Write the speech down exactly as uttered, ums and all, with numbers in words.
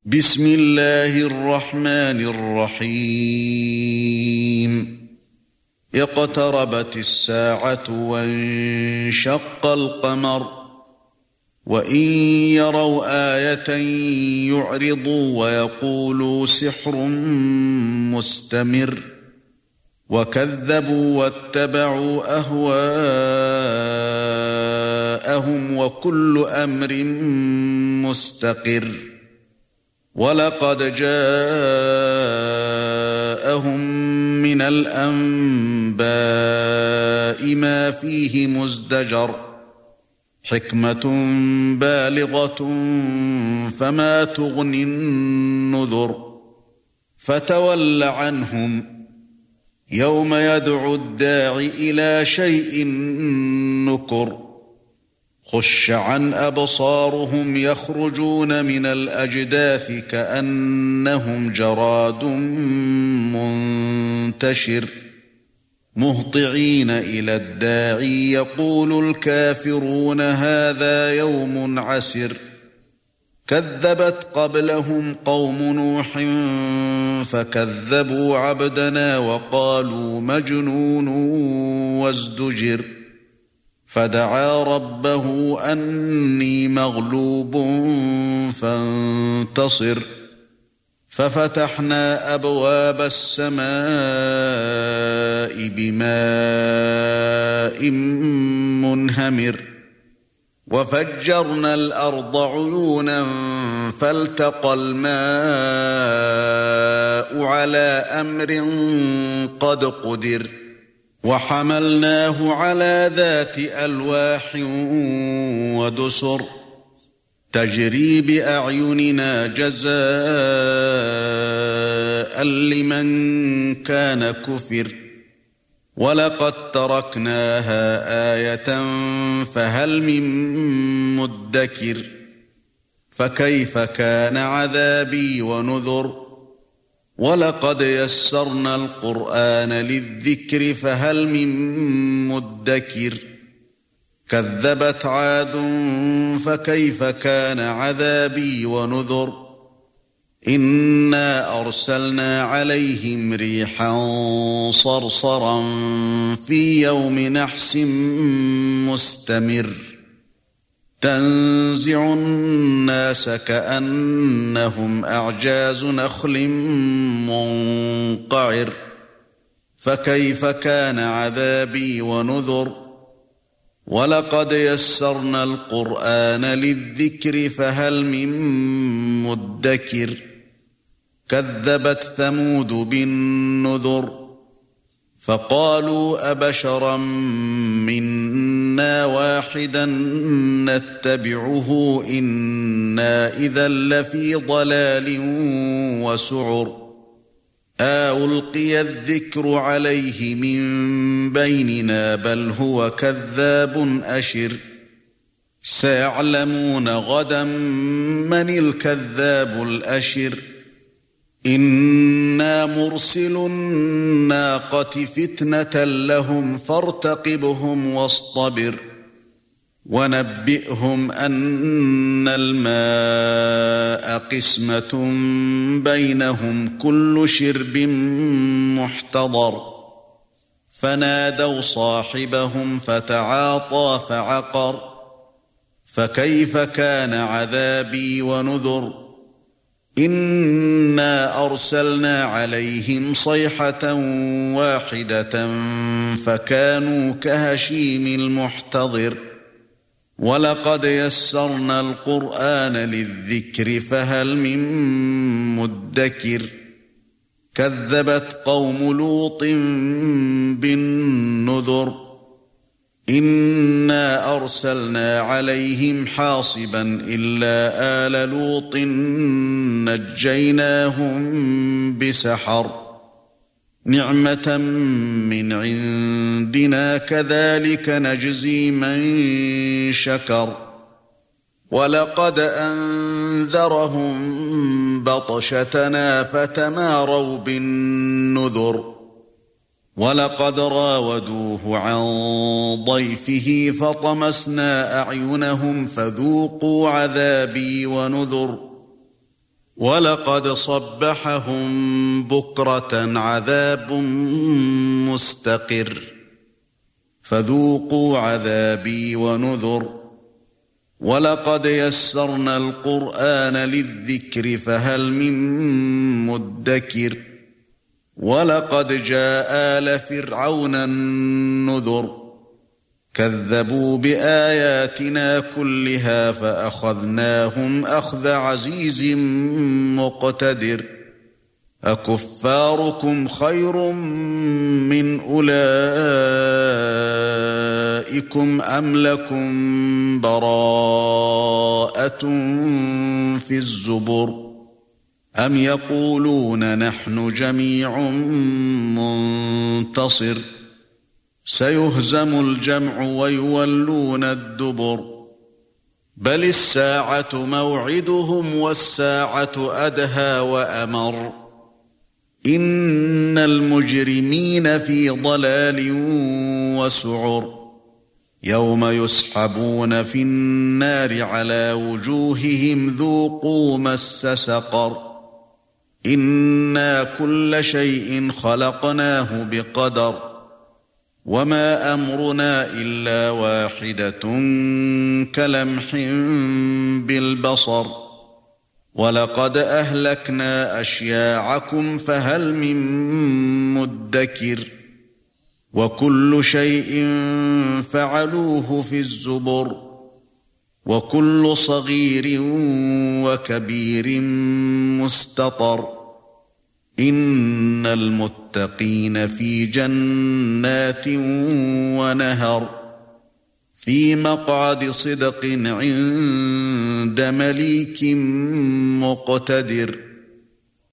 بسم الله الرحمن الرحيم اقتربت الساعة وانشق القمر وإن يروا آية يعرضوا ويقولوا سحر مستمر وكذبوا واتبعوا أهواءهم وكل أمر مستقر وَلَقَدْ جَاءَهُم مِّنَ الْأَنبَاءِ مَا فِيهِ مُزْدَجَرٌ حِكْمَةٌ بَالِغَةٌ فَمَا تُغْنِ النُّذُرُ فَتَوَلَّ عَنْهُمْ يَوْمَ يَدْعُ الدَّاعِ إِلَى شَيْءٍ نُّكُرٍ خُشَّ عَنْ أَبْصَارُهُمْ يَخْرُجُونَ مِنَ الْأَجْدَاثِ كَأَنَّهُمْ جَرَادٌ مُنْتَشِرٌ مُهْطِعِينَ إِلَى الدَّاعِ يَقُولُ الْكَافِرُونَ هَذَا يَوْمٌ عَسِرٌ كَذَّبَتْ قَبْلَهُمْ قَوْمُ نُوحٍ فَكَذَّبُوا عَبْدَنَا وَقَالُوا مَجْنُونٌ وَازْدُجِرَ فَدَعَا رَبَّهُ أَنِّي مَغْلُوبٌ فَانتَصِرْ فَفَتَحْنَا أَبْوَابَ السَّمَاءِ بِمَاءٍ مُنْهَمِرٍ وَفَجَّرْنَا الْأَرْضَ عُيُونًا فَالْتَقَى الْمَاءُ عَلَى أَمْرٍ قَدْ قُدِرَ وَحَمَلْنَاهُ عَلَى ذَاتِ أَلْوَاحٍ وَدُسُرٍ تَجْرِي بِأَعْيُنِنَا جَزَاءً لِمَنْ كَانَ كُفِرَ وَلَقَدْ تَرَكْنَاهَا آيَةً فَهَلْ مِن مُّدَّكِرٍ فَكَيْفَ كَانَ عَذَابِي وَنُذُرِ وَلَقَدْ يَسَّرْنَا الْقُرْآنَ لِلذِّكْرِ فَهَلْ مِن مُّدَّكِرٍ كَذَّبَتْ عَادٌ فَكَيْفَ كَانَ عَذَابِي وَنُذُرِ إِنَّا أَرْسَلْنَا عَلَيْهِمْ رِيحًا صَرْصَرًا فِي يَوْمِ نَحْسٍ مُسْتَمِرٍّ تَنزِعُ النَّاسَ كَأَنَّهُمْ أَعْجَازُ نَخْلٍ مُنقَعِرٍ فَكَيْفَ كَانَ عَذَابِي وَنُذُرِ وَلَقَدْ يَسَّرْنَا الْقُرْآنَ لِلذِّكْرِ فَهَلْ مِن مُّدَّكِرٍ كَذَّبَتْ ثَمُودُ بِالنُّذُرِ فَقَالُوا أَبَشَرًا مِنَّا وَاحِدًا نَتَّبِعُهُ إِنَّا إِذًا لَّفِي ضَلَالٍ وَسُعُرٍ أَلْقِيَ الذِّكْرُ عَلَيْهِ مِن بَيْنِنَا بَلْ هُوَ كَذَّابٌ أَشِرٌ سَيَعْلَمُونَ غَدًا مَّنِ الْكَذَّابُ الْأَشِرُ إِنَّا مُرْسِلُو النَّاقَةِ فِتْنَةً لَّهُمْ فَارْتَقِبْهُمْ وَاصْطَبِرْ وَنَبِّئْهُمْ أَنَّ الْمَاءَ قِسْمَةٌ بَيْنَهُمْ كُلُّ شِرْبٍ مُحْتَضَرٌ فَنَادَوْا صَاحِبَهُمْ فَتَعَاطَىٰ فَعَقَرَ فَكَيْفَ كَانَ عَذَابِي وَنُذُرِ إِنَّا أَرْسَلْنَا عَلَيْهِمْ صَيْحَةً وَاحِدَةً فَكَانُوا كَهَشِيمِ الْمُحْتَظِرِ وَلَقَدْ يَسَّرْنَا الْقُرْآنَ لِلذِّكْرِ فَهَلْ مِن مُّدَّكِرٍ كَذَّبَتْ قَوْمُ لُوطٍ بِالنُّذُرِ إِنَّا أَرْسَلْنَا عَلَيْهِمْ حَاصِبًا إِلَّا آلَ لُوطٍ نَجَّيْنَاهُمْ بِسَحَرٍ نِعْمَةً مِّنْ عِندِنَا كَذَلِكَ نَجْزِي مَن شَكَرَ وَلَقَدْ أَنذَرَهُم بَطْشَتَنَا فَتَمَارَوْا بِالنُّذُرِ وَلَقَدْ رَاوَدُوهُ عَن ضَيْفِهِ فَطَمَسْنَا أَعْيُنَهُمْ فَذُوقُوا عَذَابِي وَنُذُرِ وَلَقَدْ صَبَّحَهُم بُكْرَةً عَذَابٌ مُسْتَقِرٌّ فَذُوقُوا عَذَابِي وَنُذُرِ وَلَقَدْ يَسَّرْنَا الْقُرْآنَ لِلذِّكْرِ فَهَلْ مِن مُّدَّكِرٍ وَلَقَدْ جَاءَ آلَ فِرْعَوْنَ النُّذُرُ كَذَّبُوا بِآيَاتِنَا كُلِّهَا فَأَخَذْنَاهُمْ أَخْذَ عَزِيزٍ مُقْتَدِرٍ أَكُفَّارُكُمْ خَيْرٌ مِّنْ أُولَئِكُمْ أَمْ لَكُمْ بَرَاءَةٌ فِي الزُّبُرِ أَمْ يَقُولُونَ نَحْنُ جَمِيعٌ مُّنتَصِرٌ سَيُهْزَمُ الْجَمْعُ وَيُوَلُّونَ الدُّبُرَ بَلِ السَّاعَةُ مَوْعِدُهُمْ وَالسَّاعَةُ أَدْهَى وَأَمَرُّ إِنَّ الْمُجْرِمِينَ فِي ضَلَالٍ وَسُعُرٍ يَوْمَ يُسْحَبُونَ فِي النَّارِ عَلَى وُجُوهِهِمْ ذُوقُوا مَسَّ سَقَرَ إِنَّا كُلَّ شَيْءٍ خَلَقْنَاهُ بِقَدَرٍ وَمَا أَمْرُنَا إِلَّا وَاحِدَةٌ كَلَمْحٍ بِالْبَصَرِ وَلَقَدْ أَهْلَكْنَا أَشْيَاعَكُمْ فَهَلْ مِن مُّدَّكِرٍ وَكُلُّ شَيْءٍ فَعَلُوهُ فِي الزُّبُرِ وَكُلُّ صَغِيرٍ وَكَبِيرٍ مُسْتَطَرٍ إِنَّ الْمُتَّقِينَ فِي جَنَّاتٍ وَنَهَرٍ فِي مَقْعَدِ صِدْقٍ عِندَ مَلِيكٍ مُقْتَدِرٍ